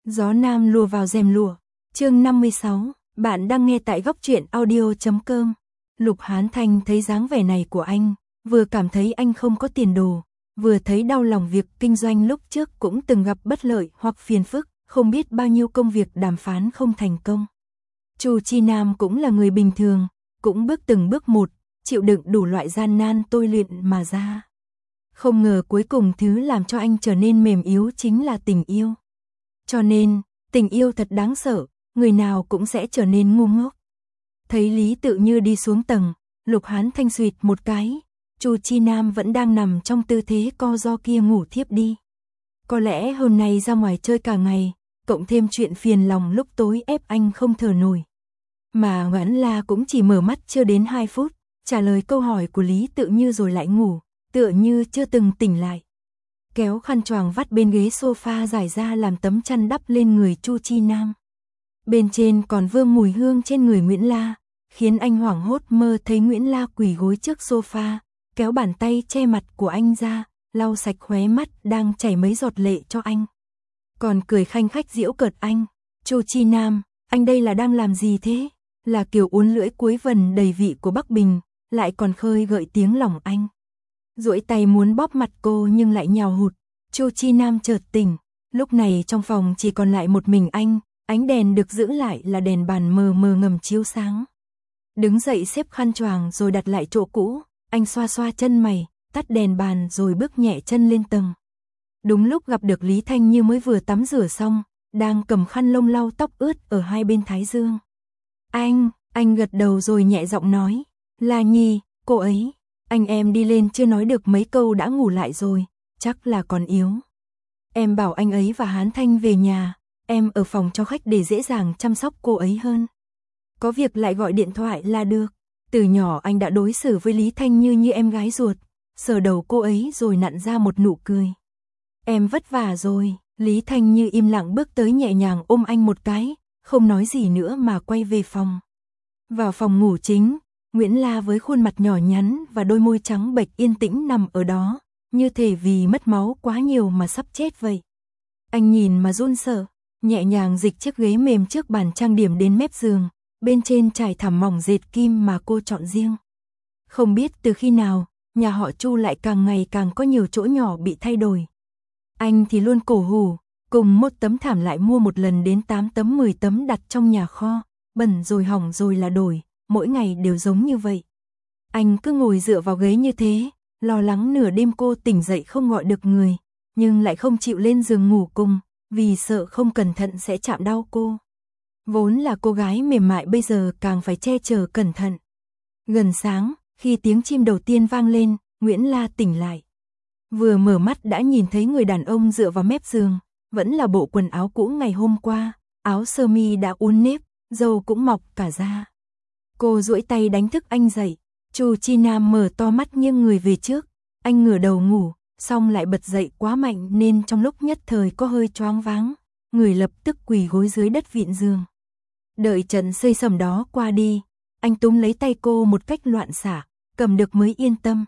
Gió nam lùa vào rèm lụa. Chương 56, bạn đang nghe tại góc truyện audio.com. Lục Hán Thanh thấy dáng vẻ này của anh, vừa cảm thấy anh không có tiền đồ, vừa thấy đau lòng việc kinh doanh lúc trước cũng từng gặp bất lợi hoặc phiền phức, không biết bao nhiêu công việc đàm phán không thành công. Chu Chi Nam cũng là người bình thường, cũng từng bước một, chịu đựng đủ loại gian nan tôi luyện mà ra. Không ngờ cuối cùng thứ làm cho anh trở nên mềm yếu chính là tình yêu. Cho nên, tình yêu thật đáng sợ, người nào cũng sẽ trở nên ngu ngốc. Thấy Lý Tự Như đi xuống tầng, Lục Hán Thanh xuyệt một cái, Chu Chi Nam vẫn đang nằm trong tư thế co ro kia ngủ thiếp đi. Có lẽ hôm nay ra ngoài chơi cả ngày, cộng thêm chuyện phiền lòng lúc tối ép anh không thở nổi. Mà Ngoãn La cũng chỉ mở mắt chưa đến 2 phút, trả lời câu hỏi của Lý Tự Như rồi lại ngủ, tựa như chưa từng tỉnh lại. Kéo khăn choàng vắt bên ghế sofa giải ra làm tấm chăn đắp lên người Chu Chi Nam. Bên trên còn vương mùi hương trên người Nguyễn La, khiến anh hoảng hốt mơ thấy Nguyễn La quỳ gối trước sofa, kéo bàn tay che mặt của anh ra, lau sạch khóe mắt đang chảy mấy giọt lệ cho anh. Còn cười khanh khách giễu cợt anh, Chu Chi Nam, anh đây là đang làm gì thế? Là kiểu uốn lưỡi cuối vần đầy vị của Bắc Bình, lại còn khơi gợi tiếng lòng anh. Duỗi tay muốn bóp mặt cô nhưng lại nhào hụt. Chu Chi Nam chợt tỉnh, lúc này trong phòng chỉ còn lại một mình anh, ánh đèn được giữ lại là đèn bàn mờ mờ ngầm chiếu sáng. Đứng dậy xếp khăn choàng rồi đặt lại chỗ cũ, anh xoa xoa chân mày, tắt đèn bàn rồi bước nhẹ chân lên tầng. Đúng lúc gặp được Lý Thanh Như mới vừa tắm rửa xong, đang cầm khăn lông lau tóc ướt ở hai bên thái dương. Anh gật đầu rồi nhẹ giọng nói, La Nhi, cô ấy. Anh em đi lên chưa nói được mấy câu đã ngủ lại rồi, chắc là còn yếu. Em bảo anh ấy và Hán Thanh về nhà, em ở phòng cho khách để dễ dàng chăm sóc cô ấy hơn. Có việc lại gọi điện thoại là được. Từ nhỏ anh đã đối xử với Lý Thanh như em gái ruột, sờ đầu cô ấy rồi nặn ra một nụ cười. Em vất vả rồi, Lý Thanh Như im lặng bước tới nhẹ nhàng ôm anh một cái, không nói gì nữa mà quay về phòng. Vào phòng ngủ chính, Nguyễn La với khuôn mặt nhỏ nhắn và đôi môi trắng bệch yên tĩnh nằm ở đó, như thể vì mất máu quá nhiều mà sắp chết vậy. Anh nhìn mà run sợ, nhẹ nhàng dịch chiếc ghế mềm trước bàn trang điểm đến mép giường, bên trên trải thảm mỏng dệt kim mà cô chọn riêng. Không biết từ khi nào, nhà họ Chu lại càng ngày càng có nhiều chỗ nhỏ bị thay đổi. Anh thì luôn cổ hủ, cùng một tấm thảm lại mua một lần đến 8 tấm 10 tấm đặt trong nhà kho, bẩn rồi hỏng rồi là đổi. Mỗi ngày đều giống như vậy. Anh cứ ngồi dựa vào ghế như thế, lo lắng nửa đêm cô tỉnh dậy không gọi được người, nhưng lại không chịu lên giường ngủ cùng, vì sợ không cẩn thận sẽ chạm đau cô. Vốn là cô gái mềm mại bây giờ càng phải che chở cẩn thận. Gần sáng, khi tiếng chim đầu tiên vang lên, Nguyễn La tỉnh lại. Vừa mở mắt đã nhìn thấy người đàn ông dựa vào mép giường, vẫn là bộ quần áo cũ ngày hôm qua, áo sơ mi đã uốn nếp, râu cũng mọc cả ra. Cô duỗi tay đánh thức anh dậy, Chu Chi Nam mở to mắt nghiêng người về trước, anh ngửa đầu ngủ, xong lại bật dậy quá mạnh nên trong lúc nhất thời có hơi choáng váng, người lập tức quỳ gối dưới đất vịn giường. Đợi trận xây sẩm đó qua đi, anh túm lấy tay cô một cách loạn xạ, cầm được mới yên tâm.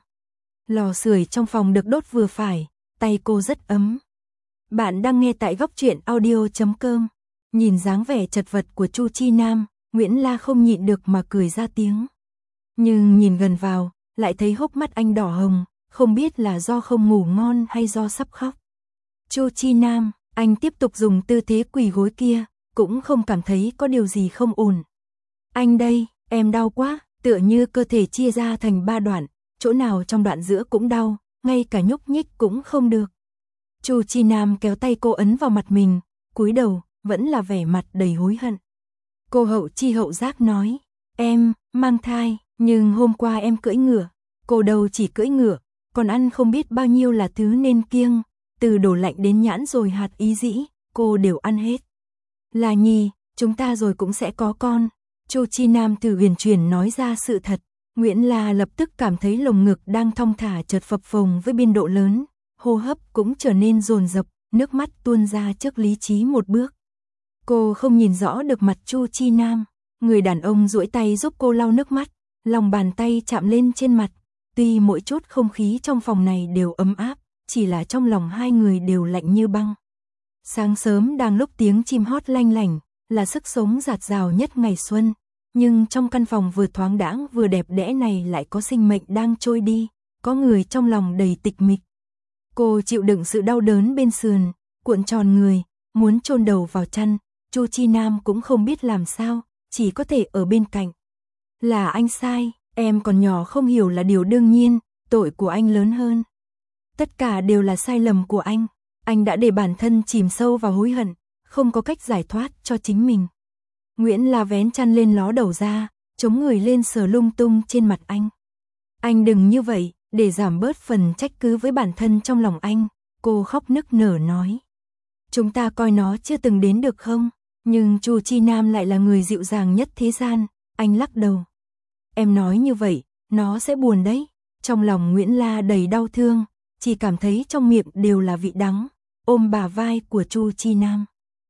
Lò sưởi trong phòng được đốt vừa phải, tay cô rất ấm. Bạn đang nghe tại góc truyện audio.com. Nhìn dáng vẻ chật vật của Chu Chi Nam, Nguyễn La không nhịn được mà cười ra tiếng. Nhưng nhìn gần vào, lại thấy hốc mắt anh đỏ hồng, không biết là do không ngủ ngon hay do sắp khóc. Chu Chi Nam, anh tiếp tục dùng tư thế quỳ gối kia, cũng không cảm thấy có điều gì không ổn. Anh đây, em đau quá, tựa như cơ thể chia ra thành 3 đoạn, chỗ nào trong đoạn giữa cũng đau, ngay cả nhúc nhích cũng không được. Chu Chi Nam kéo tay cô ấn vào mặt mình, cúi đầu, vẫn là vẻ mặt đầy hối hận. Cô hậu chi hậu giác nói, em, mang thai, nhưng hôm qua em cưỡi ngựa, cô đâu chỉ cưỡi ngựa, còn ăn không biết bao nhiêu là thứ nên kiêng, từ đồ lạnh đến nhãn rồi hạt ý dĩ, cô đều ăn hết. La Nhi, chúng ta rồi cũng sẽ có con. Chu Chi Nam từ huyền chuyển nói ra sự thật, Nguyễn La lập tức cảm thấy lồng ngực đang thong thả chợt phập phồng với biên độ lớn, hô hấp cũng trở nên dồn dập, nước mắt tuôn ra trước lý trí một bước. Cô không nhìn rõ được mặt Chu Chi Nam, người đàn ông duỗi tay giúp cô lau nước mắt, lòng bàn tay chạm lên trên mặt, tuy mỗi chút không khí trong phòng này đều ấm áp, chỉ là trong lòng hai người đều lạnh như băng. Sáng sớm đang lúc tiếng chim hót lanh lảnh, là sức sống dạt dào nhất ngày xuân, nhưng trong căn phòng vừa thoáng đãng vừa đẹp đẽ này lại có sinh mệnh đang trôi đi, có người trong lòng đầy tịch mịch. Cô chịu đựng sự đau đớn bên sườn, cuộn tròn người, muốn chôn đầu vào chăn, Chu Chi Nam cũng không biết làm sao, chỉ có thể ở bên cạnh. Là anh sai, em còn nhỏ không hiểu là điều đương nhiên, tội của anh lớn hơn. Tất cả đều là sai lầm của anh đã để bản thân chìm sâu vào hối hận, không có cách giải thoát cho chính mình. Nguyễn La vén chăn lên ló đầu ra, chống người lên sờ lung tung trên mặt anh. Anh đừng như vậy, để giảm bớt phần trách cứ với bản thân trong lòng anh, cô khóc nức nở nói. Chúng ta coi nó chưa từng đến được không? Nhưng Chu Chi Nam lại là người dịu dàng nhất thế gian, anh lắc đầu. Em nói như vậy, nó sẽ buồn đấy. Trong lòng Nguyễn La đầy đau thương, chỉ cảm thấy trong miệng đều là vị đắng, ôm bả vai của Chu Chi Nam.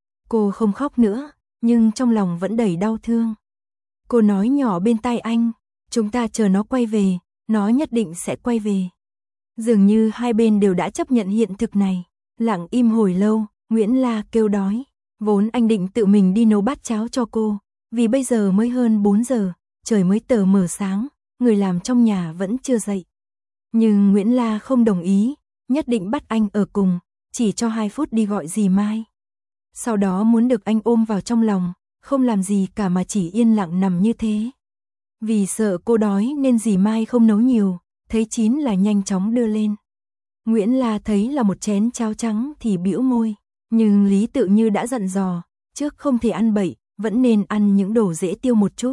Cô không khóc nữa, nhưng trong lòng vẫn đầy đau thương. Cô nói nhỏ bên tai anh, chúng ta chờ nó quay về, nó nhất định sẽ quay về. Dường như hai bên đều đã chấp nhận hiện thực này. Lặng im hồi lâu, Nguyễn La kêu đói. Vốn anh định tự mình đi nấu bát cháo cho cô, vì bây giờ mới hơn 4 giờ, trời mới tờ mờ sáng, người làm trong nhà vẫn chưa dậy. Nhưng Nguyễn La không đồng ý, nhất định bắt anh ở cùng, chỉ cho 2 phút đi gọi dì Mai. Sau đó muốn được anh ôm vào trong lòng, không làm gì cả mà chỉ yên lặng nằm như thế. Vì sợ cô đói nên dì Mai không nấu nhiều, thấy chín là nhanh chóng đưa lên. Nguyễn La thấy là một chén cháo trắng thì bĩu môi, nhưng Lý Tự Như đã dặn dò, trước không thể ăn bậy, vẫn nên ăn những đồ dễ tiêu một chút.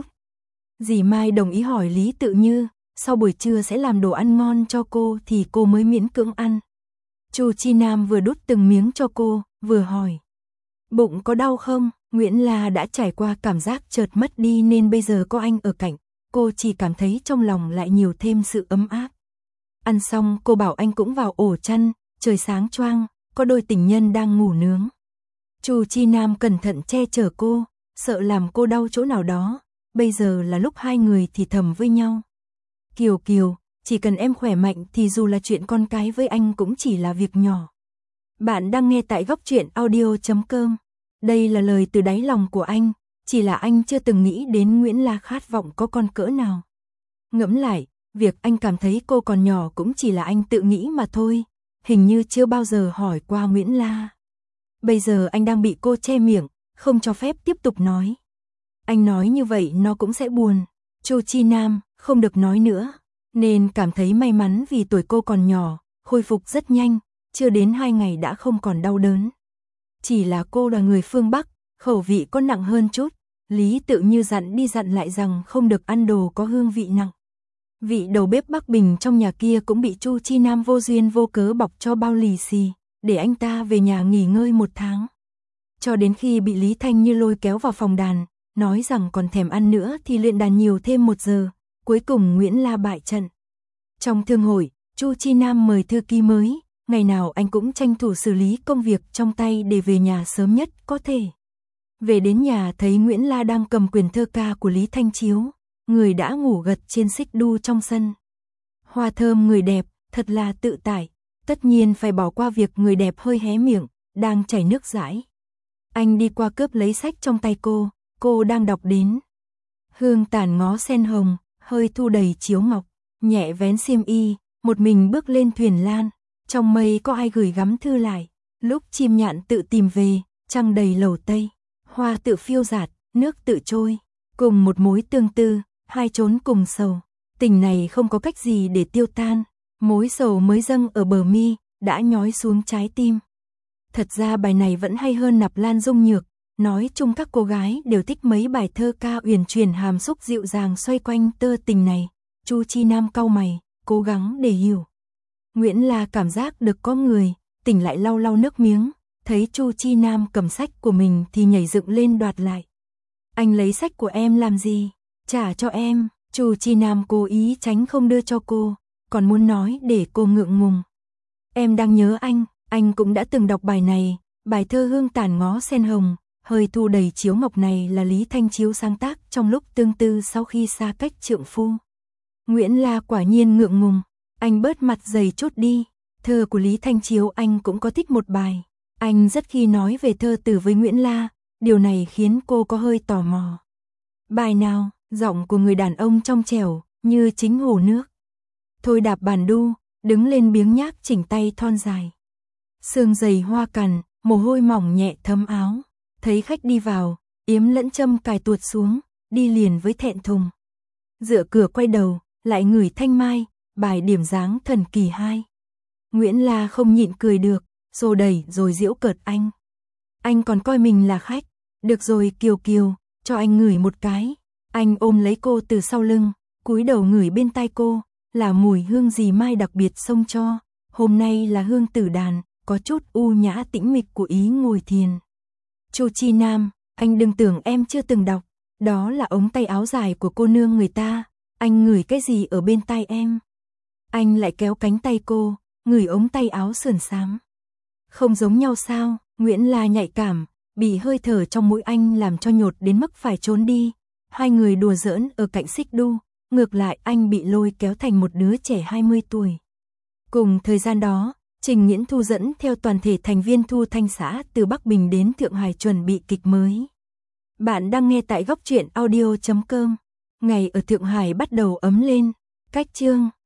Dì Mai đồng ý hỏi Lý Tự Như, sau buổi trưa sẽ làm đồ ăn ngon cho cô thì cô mới miễn cưỡng ăn. Chu Chi Nam vừa đút từng miếng cho cô, vừa hỏi. Bụng có đau không? Nguyễn La đã trải qua cảm giác chợt mất đi nên bây giờ có anh ở cạnh, cô chỉ cảm thấy trong lòng lại nhiều thêm sự ấm áp. Ăn xong cô bảo anh cũng vào ổ chăn, trời sáng choang, có đôi tình nhân đang ngủ nướng. Chu Chi Nam cẩn thận che chở cô, sợ làm cô đau chỗ nào đó, bây giờ là lúc hai người thì thầm với nhau. Kiều Kiều, chỉ cần em khỏe mạnh thì dù là chuyện con cái với anh cũng chỉ là việc nhỏ. Bạn đang nghe tại Góc Truyện Audio.com. Đây là lời từ đáy lòng của anh, chỉ là anh chưa từng nghĩ đến Nguyễn La khát vọng có con cỡ nào. Ngẫm lại, việc anh cảm thấy cô còn nhỏ cũng chỉ là anh tự nghĩ mà thôi, hình như chưa bao giờ hỏi qua Nguyễn La. Bây giờ anh đang bị cô che miệng, không cho phép tiếp tục nói. Anh nói như vậy nó cũng sẽ buồn. Chu Chi Nam không được nói nữa, nên cảm thấy may mắn vì tuổi cô còn nhỏ, khôi phục rất nhanh, chưa đến 2 ngày đã không còn đau đớn. Chỉ là cô là người phương Bắc, khẩu vị có nặng hơn chút, Lý Tự Như dặn đi dặn lại rằng không được ăn đồ có hương vị nặng. Vị đầu bếp Bắc Bình trong nhà kia cũng bị Chu Chi Nam vô duyên vô cớ bọc cho bao lì xì, để anh ta về nhà nghỉ ngơi 1 tháng. Cho đến khi bị Lý Thanh Như lôi kéo vào phòng đàn, nói rằng còn thèm ăn nữa thì luyện đàn nhiều thêm 1 giờ, cuối cùng Nguyễn La bại trận. Trong thương hội, Chu Chi Nam mời thư ký mới, ngày nào anh cũng tranh thủ xử lý công việc trong tay để về nhà sớm nhất có thể. Về đến nhà thấy Nguyễn La đang cầm quyền thơ ca của Lý Thanh Chiếu, người đã ngủ gật trên xích đu trong sân. Hoa thơm người đẹp, thật là tự tại, tất nhiên phải bỏ qua việc người đẹp hơi hé miệng, đang chảy nước dãi. Anh đi qua cướp lấy sách trong tay cô đang đọc đến. Hương tàn ngó sen hồng, hơi thu đầy chiếu ngọc, nhẹ vén xiêm y, một mình bước lên thuyền lan, trong mây có ai gửi gắm thư lại, lúc chim nhạn tự tìm về, trăng đầy lầu tây, hoa tự phiêu dạt, nước tự trôi, cùng một mối tương tư, hai chốn cùng sầu, tình này không có cách gì để tiêu tan, mối sầu mới dâng ở bờ mi, đã nhói xuống trái tim. Thật ra bài này vẫn hay hơn Nạp Lan Dung Nhược, nói chung các cô gái đều thích mấy bài thơ ca uyển chuyển hàm xúc dịu dàng xoay quanh tơ tình này. Chu Chi Nam cau mày, cố gắng để hiểu. Nguyễn La cảm giác được có người, tỉnh lại lau lau nước miếng, thấy Chu Chi Nam cầm sách của mình thì nhảy dựng lên đoạt lại. Anh lấy sách của em làm gì? Trả cho em. Chu Chi Nam cố ý tránh không đưa cho cô, còn muốn nói để cô ngượng ngùng. Em đang nhớ anh cũng đã từng đọc bài này, bài thơ Hương tàn ngó sen hồng, hơi thu đầy chiếu ngọc này là Lý Thanh Chiếu sáng tác trong lúc tương tư sau khi xa cách trượng phu. Nguyễn La quả nhiên ngượng ngùng, anh bớt mặt dày chút đi, thơ của Lý Thanh Chiếu anh cũng có thích một bài, Anh rất khi nói về thơ từ với Nguyễn La, điều này khiến cô có hơi tò mò. Bài nào, giọng của người đàn ông trong trẻo, như chính hồ nước. Thôi đạp bàn đu, đứng lên biếng nhác chỉnh tay thon dài. Sương giày hoa cằn, mồ hôi mỏng nhẹ thấm áo. Thấy khách đi vào, yếm lẫn châm cài tuột xuống, đi liền với thẹn thùng. Dựa cửa quay đầu, lại ngửi thanh mai, bài điểm dáng thần kỳ 2. Nguyễn La không nhịn cười được, xô đẩy rồi giễu cợt anh. Anh còn coi mình là khách, được rồi Kiều Kiều, cho anh ngửi một cái. Anh ôm lấy cô từ sau lưng, cúi đầu ngửi bên tai cô, là mùi hương gì mai đặc biệt xông cho. Hôm nay là hương tử đàn, có chút u nhã tĩnh mịch của ý ngồi thiền. Chu Chi Nam, anh đừng tưởng em chưa từng đọc, đó là ống tay áo dài của cô nương người ta, anh ngửi cái gì ở bên tai em? Anh lại kéo cánh tay cô, ngửi ống tay áo sườn xám. Không giống nhau sao? Nguyễn La nhạy cảm, bị hơi thở trong mũi anh làm cho nhột đến mức phải trốn đi. Hai người đùa giỡn ở cạnh xích đu, ngược lại anh bị lôi kéo thành một đứa trẻ 20 tuổi. Cùng thời gian đó, Trình Nghiễn Thu dẫn theo toàn thể thành viên Thu Thanh xã từ Bắc Bình đến Thượng Hải chuẩn bị kịch mới. Bạn đang nghe tại góc truyện audio.com. Ngày ở Thượng Hải bắt đầu ấm lên, cách chương